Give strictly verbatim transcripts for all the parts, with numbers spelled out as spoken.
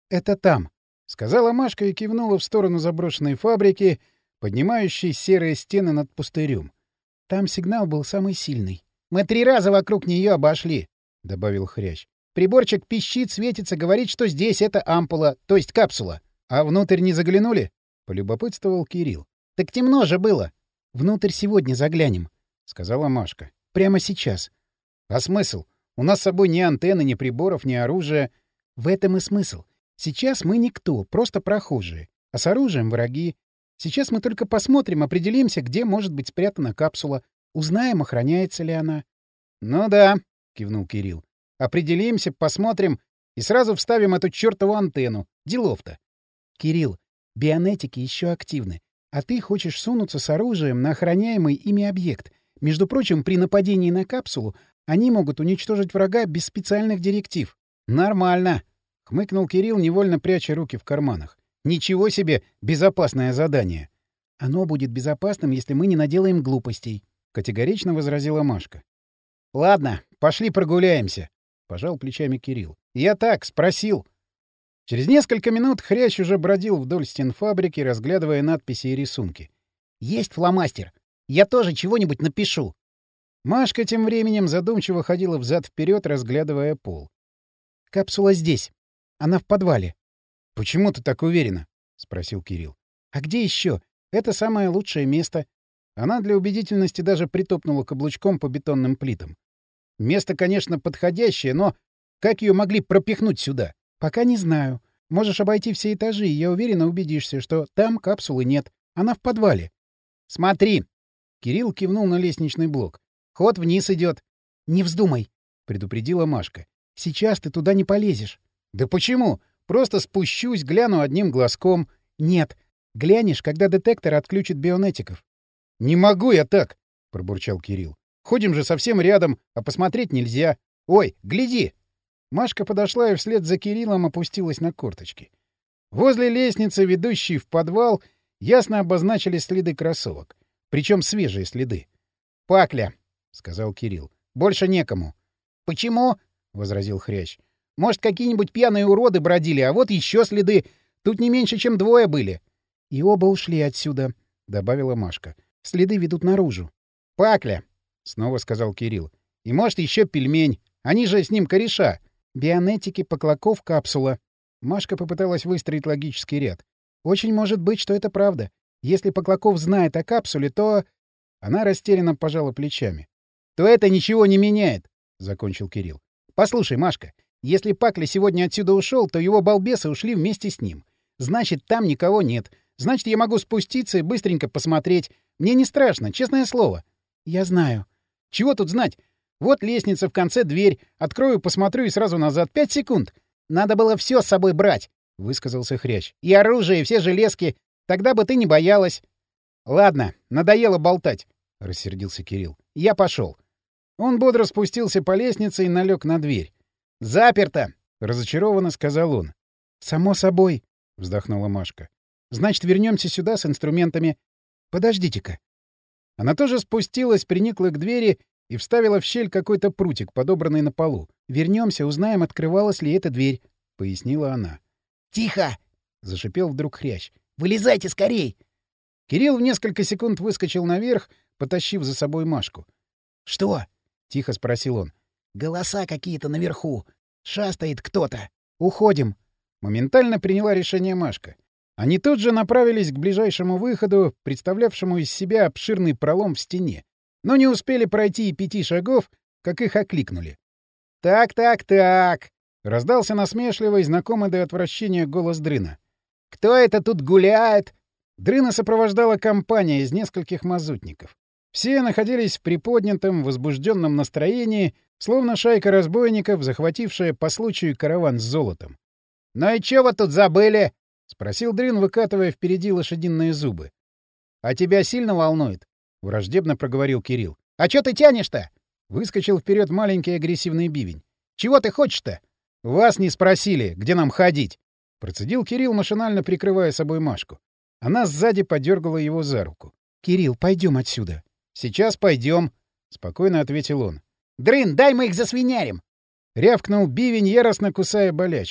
Это там, — сказала Машка и кивнула в сторону заброшенной фабрики, поднимающей серые стены над пустырем. Там сигнал был самый сильный. — Мы три раза вокруг нее обошли, — добавил Хрящ. — Приборчик пищит, светится, говорит, что здесь это ампула, то есть капсула. — А внутрь не заглянули? — полюбопытствовал Кирилл. — Так темно же было. — Внутрь сегодня заглянем, — сказала Машка. — Прямо сейчас. — А смысл? У нас с собой ни антенны, ни приборов, ни оружия. — В этом и смысл. Сейчас мы никто, просто прохожие. А с оружием враги. Сейчас мы только посмотрим, определимся, где может быть спрятана капсула. Узнаем, охраняется ли она. — Ну да, — кивнул Кирилл. — Определимся, посмотрим и сразу вставим эту чертову антенну. Делов-то. — Кирилл, бионетики еще активны. А ты хочешь сунуться с оружием на охраняемый ими объект. Между прочим, при нападении на капсулу они могут уничтожить врага без специальных директив. — Нормально, — хмыкнул Кирилл, невольно пряча руки в карманах. — Ничего себе безопасное задание. — Оно будет безопасным, если мы не наделаем глупостей, — категорично возразила Машка. — Ладно, пошли прогуляемся, — пожал плечами Кирилл. — Я так, спросил. Через несколько минут Хрящ уже бродил вдоль стен фабрики, разглядывая надписи и рисунки. — Есть фломастер. Я тоже чего-нибудь напишу. Машка тем временем задумчиво ходила взад-вперед, разглядывая пол. — Капсула здесь. Она в подвале. — Почему ты так уверена? — спросил Кирилл. — А где еще? Это самое лучшее место. Она для убедительности даже притопнула каблучком по бетонным плитам. Место, конечно, подходящее, но как ее могли пропихнуть сюда? — Пока не знаю. Можешь обойти все этажи, и я уверенно убедишься, что там капсулы нет. Она в подвале. — Смотри! — Кирилл кивнул на лестничный блок. — Ход вниз идет. — Не вздумай, — предупредила Машка. — Сейчас ты туда не полезешь. — Да почему? Просто спущусь, гляну одним глазком. — Нет. Глянешь, когда детектор отключит бионетиков. — Не могу я так, — пробурчал Кирилл. — Ходим же совсем рядом, а посмотреть нельзя. Ой, гляди! Машка подошла и вслед за Кириллом опустилась на корточки. Возле лестницы, ведущей в подвал, ясно обозначились следы кроссовок. Причем свежие следы. — Пакля, — сказал Кирилл. — Больше некому. — Почему? — возразил Хрящ. — Может, какие-нибудь пьяные уроды бродили, а вот еще следы. Тут не меньше, чем двое были. — И оба ушли отсюда, — добавила Машка. — Следы ведут наружу. — Пакля, — снова сказал Кирилл. — И, может, еще пельмень. Они же с ним кореша. Бионетики, Поклаков, капсула. Машка попыталась выстроить логический ряд. Очень может быть, что это правда. Если Поклаков знает о капсуле, то... Она растерянно пожала плечами. — То это ничего не меняет, — закончил Кирилл. — Послушай, Машка, если Пакля сегодня отсюда ушел, то его балбесы ушли вместе с ним. Значит, там никого нет. Значит, я могу спуститься и быстренько посмотреть. Мне не страшно, честное слово. — Я знаю. — Чего тут знать? Вот лестница, в конце дверь. Открою, посмотрю и сразу назад. Пять секунд. — Надо было все с собой брать, — высказался Хрящ. — И оружие, и все железки. Тогда бы ты не боялась. — Ладно, надоело болтать, — рассердился Кирилл. — Я пошел. Он бодро спустился по лестнице и налег на дверь. — Заперто! — разочарованно сказал он. — Само собой, — вздохнула Машка. — Значит, вернемся сюда с инструментами. Подождите-ка. Она тоже спустилась, приникла к двери и вставила в щель какой-то прутик, подобранный на полу. «Вернемся, узнаем, открывалась ли эта дверь», — пояснила она. «Тихо!» — зашипел вдруг Хрящ. «Вылезайте скорей!» Кирилл в несколько секунд выскочил наверх, потащив за собой Машку. «Что?» — тихо спросил он. «Голоса какие-то наверху. Шастает кто-то. Уходим!» Моментально приняла решение Машка. Они тут же направились к ближайшему выходу, представлявшему из себя обширный пролом в стене. Но не успели пройти и пяти шагов, как их окликнули. «Так, так, так!» — раздался насмешливый, знакомый до отвращения голос Дрына. «Кто это тут гуляет?» Дрына сопровождала компания из нескольких мазутников. Все находились в приподнятом, возбужденном настроении, словно шайка разбойников, захватившая по случаю караван с золотом. «Ну и чё вы тут забыли?» — спросил Дрын, выкатывая впереди лошадиные зубы. «А тебя сильно волнует?» — враждебно проговорил Кирилл. «А чё ты тянешь-то?» — выскочил вперед маленький агрессивный бивень. «Чего ты хочешь-то?» «Вас не спросили, где нам ходить?» — процедил Кирилл, машинально прикрывая собой Машку. Она сзади подергала его за руку. «Кирилл, пойдем отсюда». «Сейчас пойдем», — спокойно ответил он. «Дрын, дай мы их засвинярим!» — рявкнул бивень, яростно кусая болячку.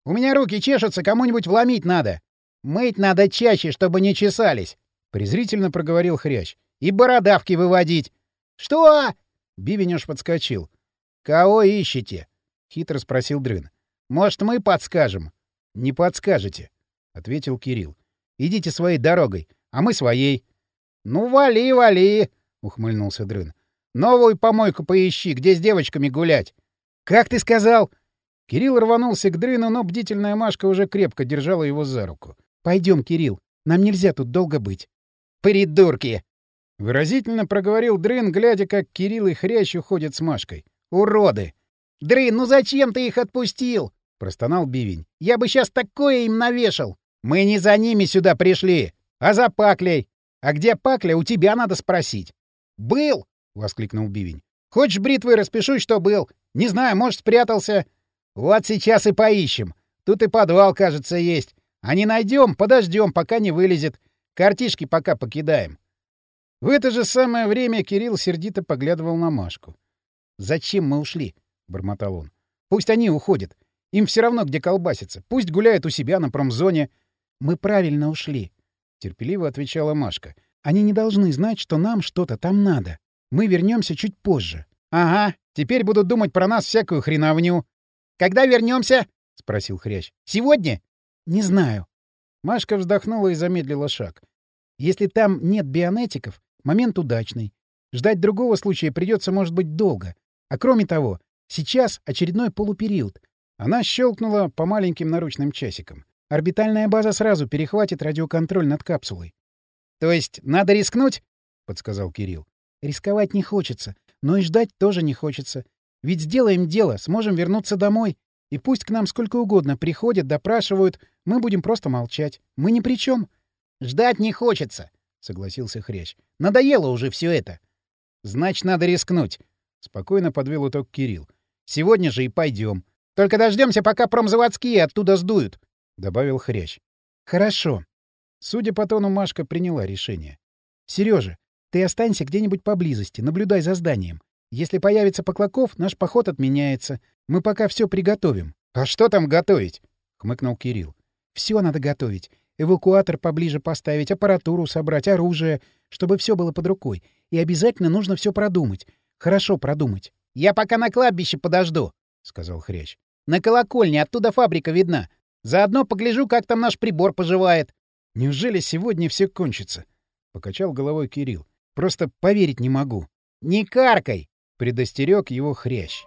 У меня руки чешутся, кому-нибудь вломить надо. Мыть надо чаще, чтобы не чесались, — презрительно проговорил Хрящ. И бородавки выводить. Что? Бивень аж подскочил. Кого ищете? — хитро спросил Дрын. Может, мы подскажем? Не подскажете, — ответил Кирилл. Идите своей дорогой, а мы своей. Ну, вали, вали, — ухмыльнулся Дрын. Новую помойку поищи, где с девочками гулять. Как ты сказал? Кирилл рванулся к Дрыну, но бдительная Машка уже крепко держала его за руку. Пойдем, Кирилл, нам нельзя тут долго быть. Придурки! Выразительно проговорил Дрын, глядя, как Кирилл и Хрящ уходят с Машкой. Уроды! Дрын, ну зачем ты их отпустил? Простонал Бивень. Я бы сейчас такое им навешал. Мы не за ними сюда пришли, а за Паклей. А где Пакля, у тебя надо спросить. Был! Воскликнул Бивень. Хочешь, бритвой распишусь, что был? Не знаю, может, спрятался. Вот сейчас и поищем. Тут и подвал, кажется, есть. А не найдем, подождем, пока не вылезет. Картишки пока покидаем. В это же самое время Кирилл сердито поглядывал на Машку. «Зачем мы ушли?» — бормотал он. «Пусть они уходят. Им все равно, где колбаситься. Пусть гуляют у себя на промзоне». «Мы правильно ушли», — терпеливо отвечала Машка. «Они не должны знать, что нам что-то там надо. Мы вернемся чуть позже». «Ага, теперь будут думать про нас всякую хреновню». «Когда вернемся?» — спросил Хрящ. «Сегодня?» «Не знаю». Машка вздохнула и замедлила шаг. «Если там нет бионетиков, момент удачный. Ждать другого случая придется, может быть, долго. А кроме того, сейчас очередной полупериод». Она щелкнула по маленьким наручным часикам. «Орбитальная база сразу перехватит радиоконтроль над капсулой». «То есть надо рискнуть?» — подсказал Кирилл. «Рисковать не хочется, но и ждать тоже не хочется. Ведь сделаем дело, сможем вернуться домой. И пусть к нам сколько угодно приходят, допрашивают, мы будем просто молчать. Мы ни при чем». «Ждать не хочется», — согласился Хрящ. «Надоело уже все это». «Значит, надо рискнуть», — спокойно подвел итог Кирилл. «Сегодня же и пойдем. Только дождемся, пока промзаводские оттуда сдуют», — добавил Хрящ. «Хорошо». Судя по тону, Машка приняла решение. «Сережа, ты останься где-нибудь поблизости, наблюдай за зданием. Если появится Поклаков, наш поход отменяется. Мы пока все приготовим». «А что там готовить?» — хмыкнул Кирилл. «Все надо готовить. Эвакуатор поближе поставить, аппаратуру собрать, оружие, чтобы все было под рукой. И обязательно нужно все продумать. Хорошо продумать». «Я пока на кладбище подожду», — сказал Хрящ. «На колокольне, оттуда фабрика видна. Заодно погляжу, как там наш прибор поживает». «Неужели сегодня все кончится?» — покачал головой Кирилл. «Просто поверить не могу». «Не каркай!» — предостерег его Хрящ.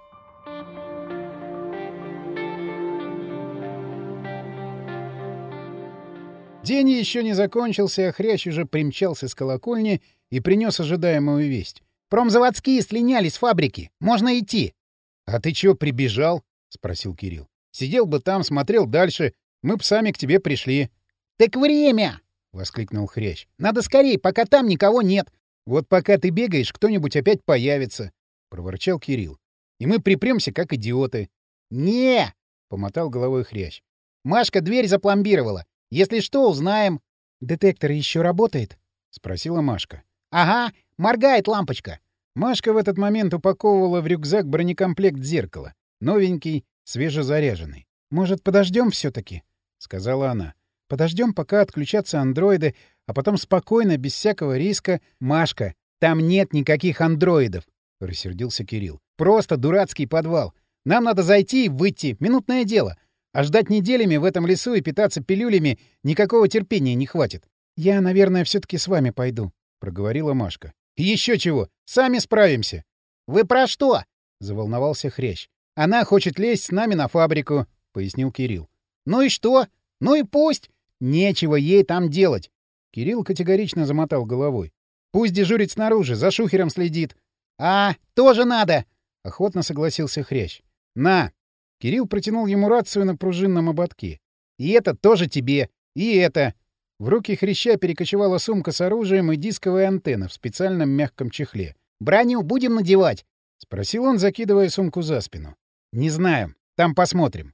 День еще не закончился, а Хрящ уже примчался с колокольни и принес ожидаемую весть. «Промзаводские слиняли с фабрики. Можно идти». «А ты чё прибежал?» — спросил Кирилл. «Сидел бы там, смотрел дальше. Мы б сами к тебе пришли». «Так время!» — воскликнул Хрящ. «Надо скорей, пока там никого нет». «Вот пока ты бегаешь, кто-нибудь опять появится», — проворчал Кирилл. «И мы припремся, как идиоты». «Не!» — помотал головой Хрящ. «Машка дверь запломбировала. Если что, узнаем». «Детектор еще работает?» — спросила Машка. «Ага, моргает лампочка». Машка в этот момент упаковывала в рюкзак бронекомплект зеркала. Новенький, свежезаряженный. «Может, подождем все-таки?» — сказала она. «Подождем, пока отключатся андроиды, а потом спокойно, без всякого риска...» «Машка, там нет никаких андроидов!» — рассердился Кирилл. «Просто дурацкий подвал. Нам надо зайти и выйти. Минутное дело. А ждать неделями в этом лесу и питаться пилюлями никакого терпения не хватит». «Я, наверное, все-таки с вами пойду», — проговорила Машка. «Еще чего! Сами справимся!» «Вы про что?» — заволновался Хрящ. «Она хочет лезть с нами на фабрику», — пояснил Кирилл. «Ну и что? Ну и пусть! Нечего ей там делать!» Кирилл категорично замотал головой. «Пусть дежурит снаружи, за шухером следит». «А, тоже надо!» — охотно согласился Хрящ. «На!» Кирилл протянул ему рацию на пружинном ободке. «И это тоже тебе! И это!» В руки Хряща перекочевала сумка с оружием и дисковая антенна в специальном мягком чехле. «Броню будем надевать?» — спросил он, закидывая сумку за спину. «Не знаю. Там посмотрим».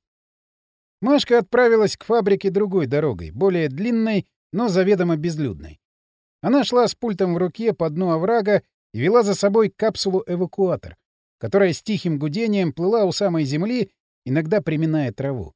Машка отправилась к фабрике другой дорогой, более длинной, но заведомо безлюдной. Она шла с пультом в руке по дну оврага и вела за собой капсулу-эвакуатор, которая с тихим гудением плыла у самой земли, иногда приминая траву.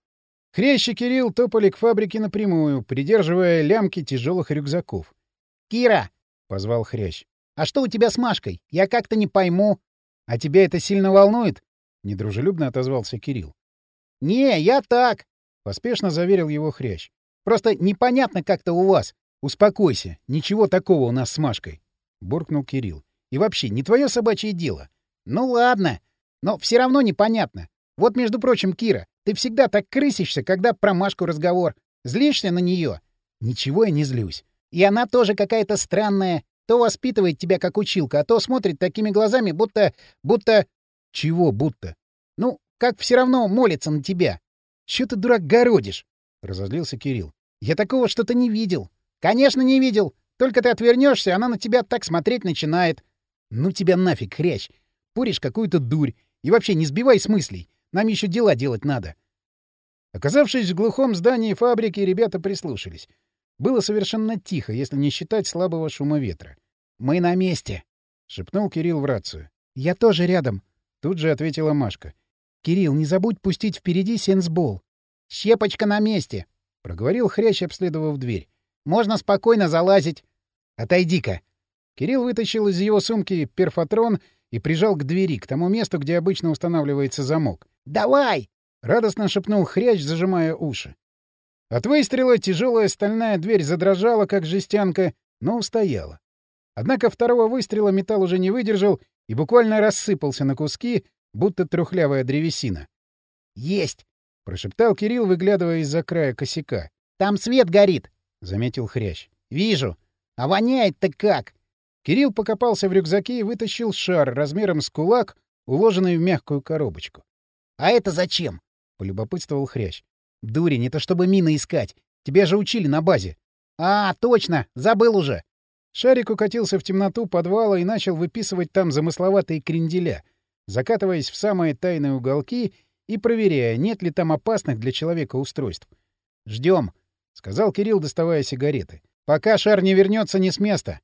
Хрящ и Кирилл топали к фабрике напрямую, придерживая лямки тяжелых рюкзаков. «Кира!» — позвал Хрящ. «А что у тебя с Машкой? Я как-то не пойму». «А тебя это сильно волнует?» — недружелюбно отозвался Кирилл. «Не, я так», — поспешно заверил его Хрящ. «просто непонятно как-то у вас». «Успокойся, ничего такого у нас с Машкой», — буркнул Кирилл. «И вообще, не твое собачье дело». «Ну ладно, но все равно непонятно. Вот, между прочим, Кира, ты всегда так крысишься, когда про Машку разговор. Злишься на нее?» «Ничего я не злюсь». «И она тоже какая-то странная. То воспитывает тебя как училка, а то смотрит такими глазами, будто... будто...» «Чего будто?» «Ну, как все равно молится на тебя». «Чё ты, дурак, городишь?» — разозлился Кирилл. «Я такого что-то не видел». «Конечно, не видел. Только ты отвернешься, она на тебя так смотреть начинает». «Ну тебя нафиг, Хрящ. Поришь какую-то дурь. И вообще не сбивай с мыслей. Нам еще дела делать надо». Оказавшись в глухом здании фабрики, ребята прислушались. Было совершенно тихо, если не считать слабого шума ветра. «Мы на месте», — шепнул Кирилл в рацию. «Я тоже рядом», — тут же ответила Машка. «Кирилл, не забудь пустить впереди сенсбол». «Щепочка на месте», — проговорил Хрящ, обследовав дверь. «Можно спокойно залазить». «Отойди-ка». Кирилл вытащил из его сумки перфотрон и прижал к двери, к тому месту, где обычно устанавливается замок. «Давай!» — радостно шепнул Хрящ, зажимая уши. От выстрела тяжелая стальная дверь задрожала, как жестянка, но устояла. Однако второго выстрела металл уже не выдержал и буквально рассыпался на куски, будто трухлявая древесина. «Есть!» — прошептал Кирилл, выглядывая из-за края косяка. «Там свет горит!» — заметил Хрящ. «Вижу! А воняет-то как!» Кирилл покопался в рюкзаке и вытащил шар размером с кулак, уложенный в мягкую коробочку. «А это зачем?» — полюбопытствовал Хрящ. «Дурень, это чтобы мины искать. Тебя же учили на базе». «А, точно! Забыл уже!» Шарик укатился в темноту подвала и начал выписывать там замысловатые кренделя, закатываясь в самые тайные уголки и проверяя, нет ли там опасных для человека устройств. «Ждем», — сказал Кирилл, доставая сигареты. «Пока шар не вернется ни с места».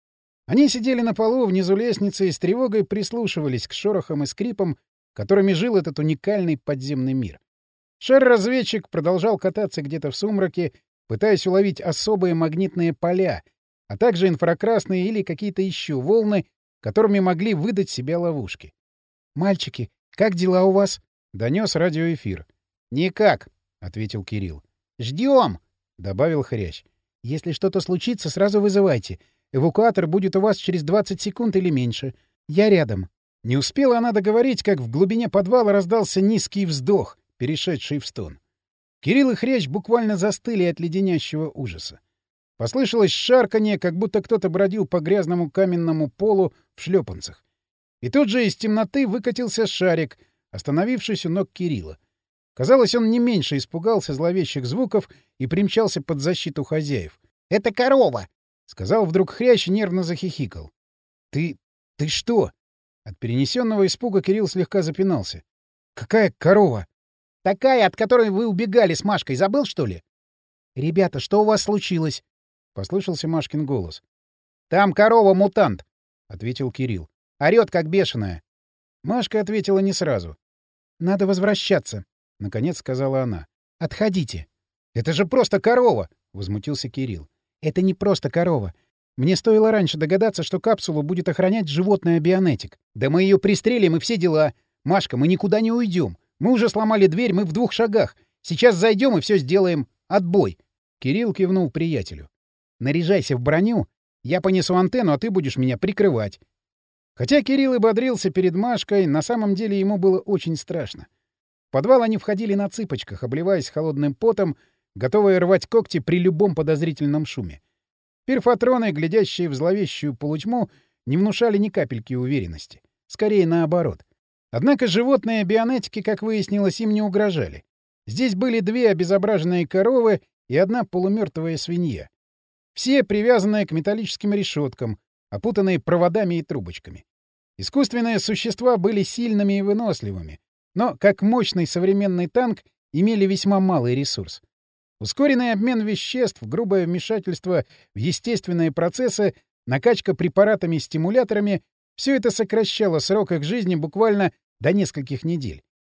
Они сидели на полу внизу лестницы и с тревогой прислушивались к шорохам и скрипам, которыми жил этот уникальный подземный мир. Шар-разведчик продолжал кататься где-то в сумраке, пытаясь уловить особые магнитные поля, а также инфракрасные или какие-то еще волны, которыми могли выдать себя ловушки. «Мальчики, как дела у вас?» — донес радиоэфир. «Никак», — ответил Кирилл. «Ждем», — добавил Хрящ. «Если что-то случится, сразу вызывайте. Эвакуатор будет у вас через двадцать секунд или меньше. Я рядом». Не успела она договорить, как в глубине подвала раздался низкий вздох, перешедший в стон. Кирилл и Хрящ буквально застыли от леденящего ужаса. Послышалось шарканье, как будто кто-то бродил по грязному каменному полу в шлепанцах. И тут же из темноты выкатился шарик, остановившись у ног Кирилла. Казалось, он не меньше испугался зловещих звуков и примчался под защиту хозяев. «Это корова!» — сказал вдруг Хрящ и нервно захихикал. «Ты... ты что?» От перенесенного испуга Кирилл слегка запинался. «Какая корова?» «Такая, от которой вы убегали с Машкой. Забыл, что ли?» «Ребята, что у вас случилось?» — послышался Машкин голос. «Там корова-мутант», — ответил Кирилл. «Орёт, как бешеная». Машка ответила не сразу. «Надо возвращаться», — наконец сказала она. «Отходите». «Это же просто корова!» — возмутился Кирилл. «Это не просто корова. Мне стоило раньше догадаться, что капсулу будет охранять животное Бионетик. Да мы ее пристрелим и все дела. Машка, мы никуда не уйдем. Мы уже сломали дверь, мы в двух шагах. Сейчас зайдем и все сделаем. Отбой!» Кирилл кивнул приятелю. «Наряжайся в броню. Я понесу антенну, а ты будешь меня прикрывать». Хотя Кирилл и бодрился перед Машкой, на самом деле ему было очень страшно. В подвал они входили на цыпочках, обливаясь холодным потом, готовые рвать когти при любом подозрительном шуме. Перфотроны, глядящие в зловещую полутьму, не внушали ни капельки уверенности. Скорее наоборот. Однако животные бионетики, как выяснилось, им не угрожали. Здесь были две обезображенные коровы и одна полумертвая свинья. Все привязанные к металлическим решеткам, опутанные проводами и трубочками. Искусственные существа были сильными и выносливыми, но, как мощный современный танк, имели весьма малый ресурс. Ускоренный обмен веществ, грубое вмешательство в естественные процессы, накачка препаратами-стимуляторами — все это сокращало срок их жизни буквально до нескольких недель.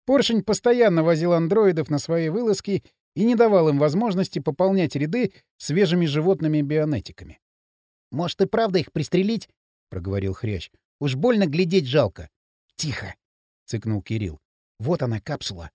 Поршень постоянно возил андроидов на свои вылазки и не давал им возможности пополнять ряды свежими животными-бионетиками. — Может, и правда их пристрелить? — проговорил Хрящ. — Уж больно глядеть жалко. — Тихо! — цыкнул Кирилл. — Вот она, капсула.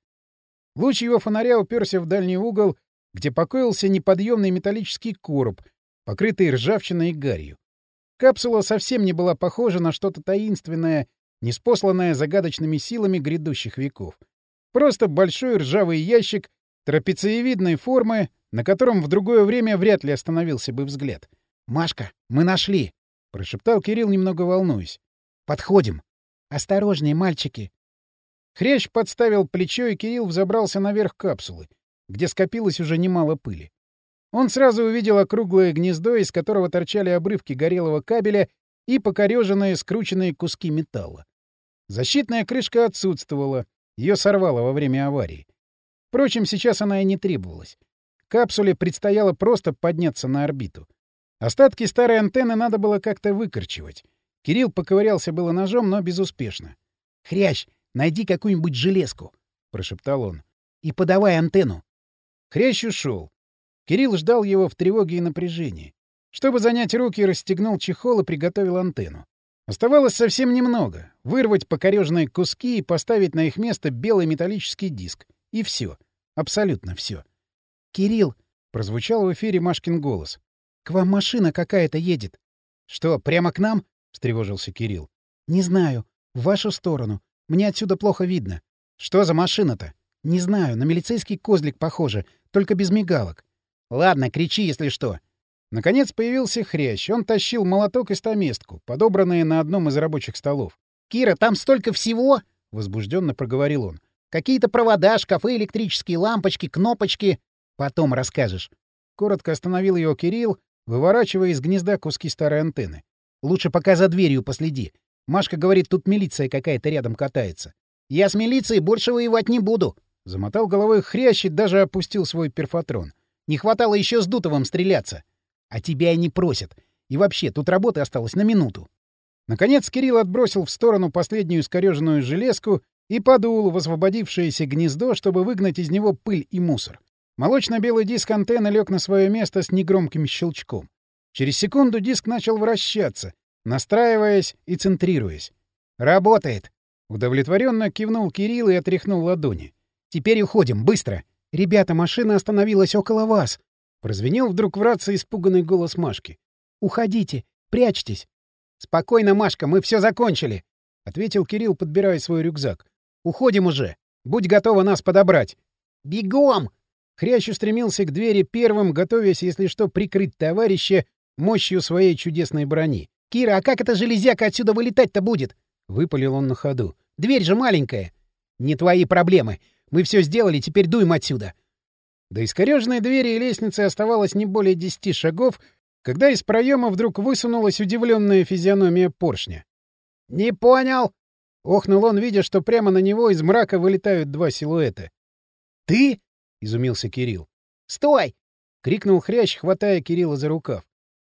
Луч его фонаря уперся в дальний угол, где покоился неподъемный металлический короб, покрытый ржавчиной и гарью. Капсула совсем не была похожа на что-то таинственное, ниспосланное загадочными силами грядущих веков. Просто большой ржавый ящик трапециевидной формы, на котором в другое время вряд ли остановился бы взгляд. — Машка, мы нашли! — прошептал Кирилл, немного волнуясь. — Подходим! Осторожнее, мальчики! Хрящ подставил плечо, и Кирилл взобрался наверх капсулы, где скопилось уже немало пыли. Он сразу увидел округлое гнездо, из которого торчали обрывки горелого кабеля и покореженные скрученные куски металла. Защитная крышка отсутствовала, ее сорвало во время аварии. Впрочем, сейчас она и не требовалась. Капсуле предстояло просто подняться на орбиту. Остатки старой антенны надо было как-то выкорчевать. Кирилл поковырялся было ножом, но безуспешно. — Хрящ, найди какую-нибудь железку, — прошептал он, — и подавай антенну. Хрящ ушел. Кирилл ждал его в тревоге и напряжении. Чтобы занять руки, расстегнул чехол и приготовил антенну. Оставалось совсем немного — вырвать покореженные куски и поставить на их место белый металлический диск. И все. Абсолютно все. — Кирилл! — прозвучал в эфире Машкин голос. — К вам машина какая-то едет. — Что, прямо к нам? — встревожился Кирилл. — Не знаю. В вашу сторону. Мне отсюда плохо видно. — Что за машина-то? — Не знаю. На милицейский козлик похоже, только без мигалок. — Ладно, кричи, если что. Наконец появился Хрящ. Он тащил молоток и стаместку, подобранные на одном из рабочих столов. — Кира, там столько всего! — возбужденно проговорил он. — Какие-то провода, шкафы, электрические лампочки, кнопочки. Потом расскажешь. Коротко остановил его Кирилл, выворачивая из гнезда куски старой антенны. — Лучше пока за дверью последи. Машка говорит, тут милиция какая-то рядом катается. Я с милицией больше воевать не буду. Замотал головой Хрящ и даже опустил свой перфотрон. Не хватало еще с Дутовым стреляться. А тебя и не просят. И вообще, тут работы осталось на минуту. Наконец Кирилл отбросил в сторону последнюю искореженную железку и подул в освободившееся гнездо, чтобы выгнать из него пыль и мусор. Молочно-белый диск антенны лег на свое место с негромким щелчком. Через секунду диск начал вращаться, настраиваясь и центрируясь. «Работает!» — удовлетворенно кивнул Кирилл и отряхнул ладони. «Теперь уходим, быстро! Ребята, машина остановилась около вас!» Прозвенел вдруг в рации испуганный голос Машки. «Уходите! Прячьтесь!» «Спокойно, Машка, мы все закончили!» — ответил Кирилл, подбирая свой рюкзак. «Уходим уже! Будь готова нас подобрать!» «Бегом!» Хрящ устремился к двери первым, готовясь, если что, прикрыть товарища мощью своей чудесной брони. «Кира, а как эта железяка отсюда вылетать-то будет?» — выпалил он на ходу. «Дверь же маленькая!» «Не твои проблемы! Мы все сделали, теперь дуем отсюда!» До искореженной двери и лестницы оставалось не более десяти шагов, когда из проема вдруг высунулась удивленная физиономия поршня. «Не понял!» — охнул он, видя, что прямо на него из мрака вылетают два силуэта. «Ты?» — изумился Кирилл. «Стой!» — крикнул Хрящ, хватая Кирилла за рукав.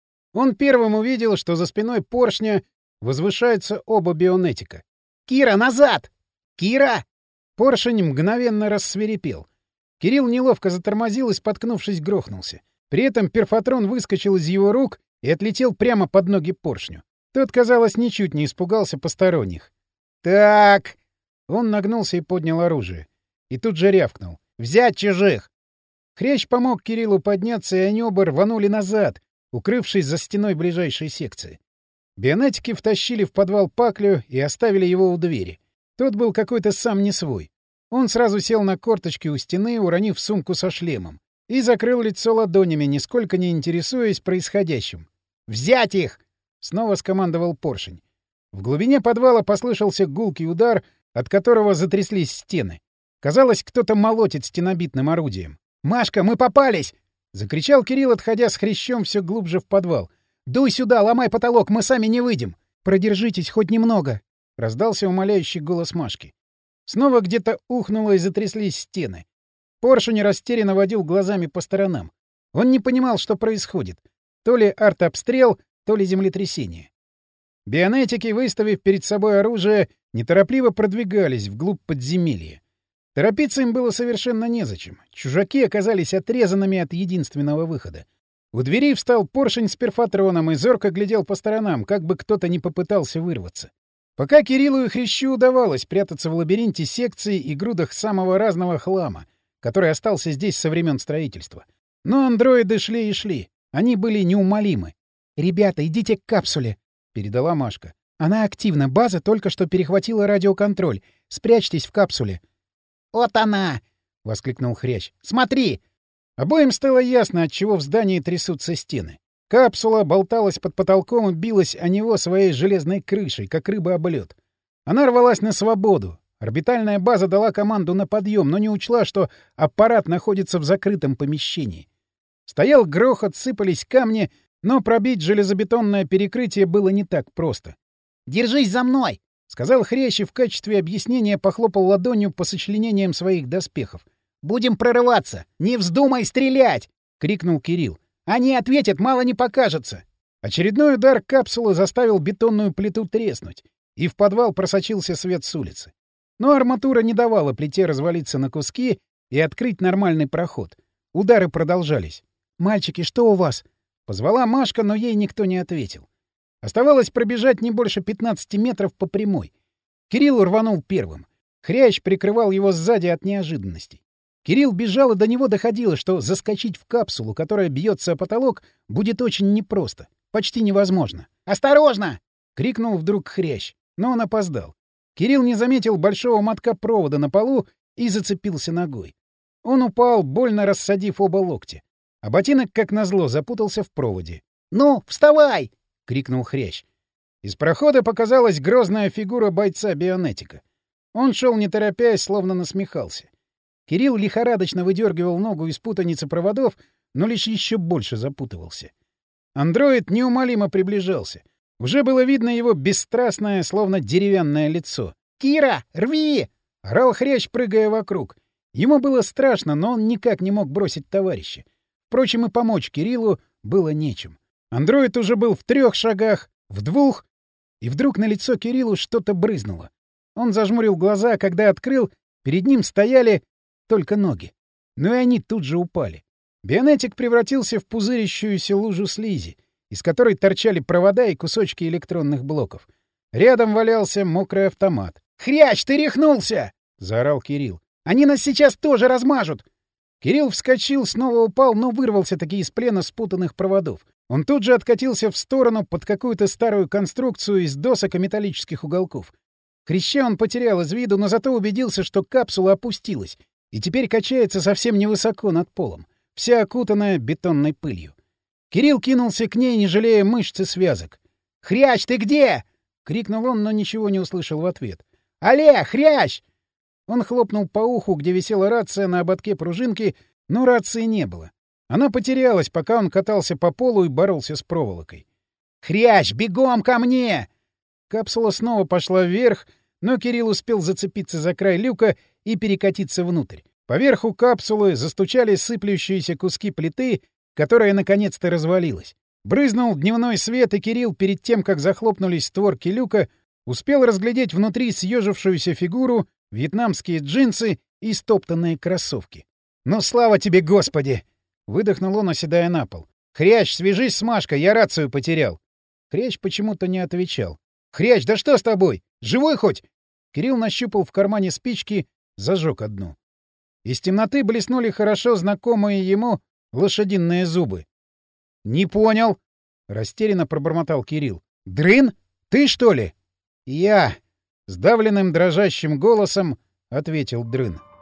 Он первым увидел, что за спиной поршня возвышаются оба бионетика. «Кира, назад! Кира!» Поршень мгновенно рассвирепел. Кирилл неловко затормозил и, споткнувшись, грохнулся. При этом перфотрон выскочил из его рук и отлетел прямо под ноги поршню. Тот, казалось, ничуть не испугался посторонних. «Так!» Он нагнулся и поднял оружие. И тут же рявкнул. «Взять чужих!» Хрящ помог Кириллу подняться, и они оба рванули назад, укрывшись за стеной ближайшей секции. Бионетики втащили в подвал Паклю и оставили его у двери. Тот был какой-то сам не свой. Он сразу сел на корточки у стены, уронив сумку со шлемом, и закрыл лицо ладонями, нисколько не интересуясь происходящим. «Взять их!» — снова скомандовал поршень. В глубине подвала послышался гулкий удар, от которого затряслись стены. Казалось, кто-то молотит стенобитным орудием. «Машка, мы попались!» — закричал Кирилл, отходя с Хрящом все глубже в подвал. «Дуй сюда, ломай потолок, мы сами не выйдем!» «Продержитесь хоть немного!» — раздался умоляющий голос Машки. Снова где-то ухнуло и затряслись стены. Поршень растерянно водил глазами по сторонам. Он не понимал, что происходит. То ли артобстрел, то ли землетрясение. Бионетики, выставив перед собой оружие, неторопливо продвигались вглубь подземелья. Торопиться им было совершенно незачем. Чужаки оказались отрезанными от единственного выхода. У двери встал поршень с перфатроном и зорко глядел по сторонам, как бы кто-то не попытался вырваться. Пока Кириллу и Хрящу удавалось прятаться в лабиринте секций и грудах самого разного хлама, который остался здесь со времен строительства. Но андроиды шли и шли. Они были неумолимы. «Ребята, идите к капсуле», — передала Машка. «Она активна. База только что перехватила радиоконтроль. Спрячьтесь в капсуле». «Вот она!» — воскликнул Хрящ. «Смотри!» Обоим стало ясно, отчего в здании трясутся стены. Капсула болталась под потолком и билась о него своей железной крышей, как рыба об лед. Она рвалась на свободу. Орбитальная база дала команду на подъем, но не учла, что аппарат находится в закрытом помещении. Стоял грохот, сыпались камни, но пробить железобетонное перекрытие было не так просто. «Держись за мной!» — сказал Хрящ и в качестве объяснения похлопал ладонью по сочленениям своих доспехов. «Будем прорываться! Не вздумай стрелять!» — крикнул Кирилл. «Они ответят, мало не покажется!» Очередной удар капсулы заставил бетонную плиту треснуть, и в подвал просочился свет с улицы. Но арматура не давала плите развалиться на куски и открыть нормальный проход. Удары продолжались. «Мальчики, что у вас?» — позвала Машка, но ей никто не ответил. Оставалось пробежать не больше пятнадцати метров по прямой. Кирилл рванул первым. Хрящ прикрывал его сзади от неожиданностей. Кирилл бежал, и до него доходило, что заскочить в капсулу, которая бьется о потолок, будет очень непросто. Почти невозможно. «Осторожно!» — крикнул вдруг Хрящ, но он опоздал. Кирилл не заметил большого мотка провода на полу и зацепился ногой. Он упал, больно рассадив оба локтя. А ботинок, как назло, запутался в проводе. «Ну, вставай!» — крикнул Хрящ. Из прохода показалась грозная фигура бойца-бионетика. Он шел не торопясь, словно насмехался. Кирилл лихорадочно выдергивал ногу из путаницы проводов, но лишь еще больше запутывался. Андроид неумолимо приближался. Уже было видно его бесстрастное, словно деревянное лицо. «Кира, рви!» — орал Хрящ, прыгая вокруг. Ему было страшно, но он никак не мог бросить товарища. Впрочем, и помочь Кириллу было нечем. Андроид уже был в трех шагах, в двух, и вдруг на лицо Кириллу что-то брызнуло. Он зажмурил глаза, а когда открыл, перед ним стояли только ноги. Но и они тут же упали. Бионетик превратился в пузырящуюся лужу слизи, из которой торчали провода и кусочки электронных блоков. Рядом валялся мокрый автомат. «Хрящ, ты рехнулся!» — заорал Кирилл. «Они нас сейчас тоже размажут!» Кирилл вскочил, снова упал, но вырвался-таки из плена спутанных проводов. Он тут же откатился в сторону под какую-то старую конструкцию из досок и металлических уголков. Хряща он потерял из виду, но зато убедился, что капсула опустилась и теперь качается совсем невысоко над полом, вся окутанная бетонной пылью. Кирилл кинулся к ней, не жалея мышц и связок. «Хрящ, ты где?» — крикнул он, но ничего не услышал в ответ. «Алле, Хрящ!» Он хлопнул по уху, где висела рация на ободке пружинки, но рации не было. Она потерялась, пока он катался по полу и боролся с проволокой. «Хрящ, бегом ко мне!» Капсула снова пошла вверх, но Кирилл успел зацепиться за край люка и перекатиться внутрь. Поверху капсулы застучали сыплющиеся куски плиты, которая наконец-то развалилась. Брызнул дневной свет, и Кирилл, перед тем, как захлопнулись створки люка, успел разглядеть внутри съежившуюся фигуру, вьетнамские джинсы и стоптанные кроссовки. «Ну, слава тебе, Господи!» — выдохнул он, оседая на пол. «Хрящ, свяжись с Машкой, я рацию потерял». Хрящ почему-то не отвечал. «Хрящ, да что с тобой? Живой хоть?» Кирилл нащупал в кармане спички, зажег одну. Из темноты блеснули хорошо знакомые ему лошадиные зубы. «Не понял», — растерянно пробормотал Кирилл. «Дрын? Ты, что ли?» «Я», — сдавленным дрожащим голосом ответил Дрын.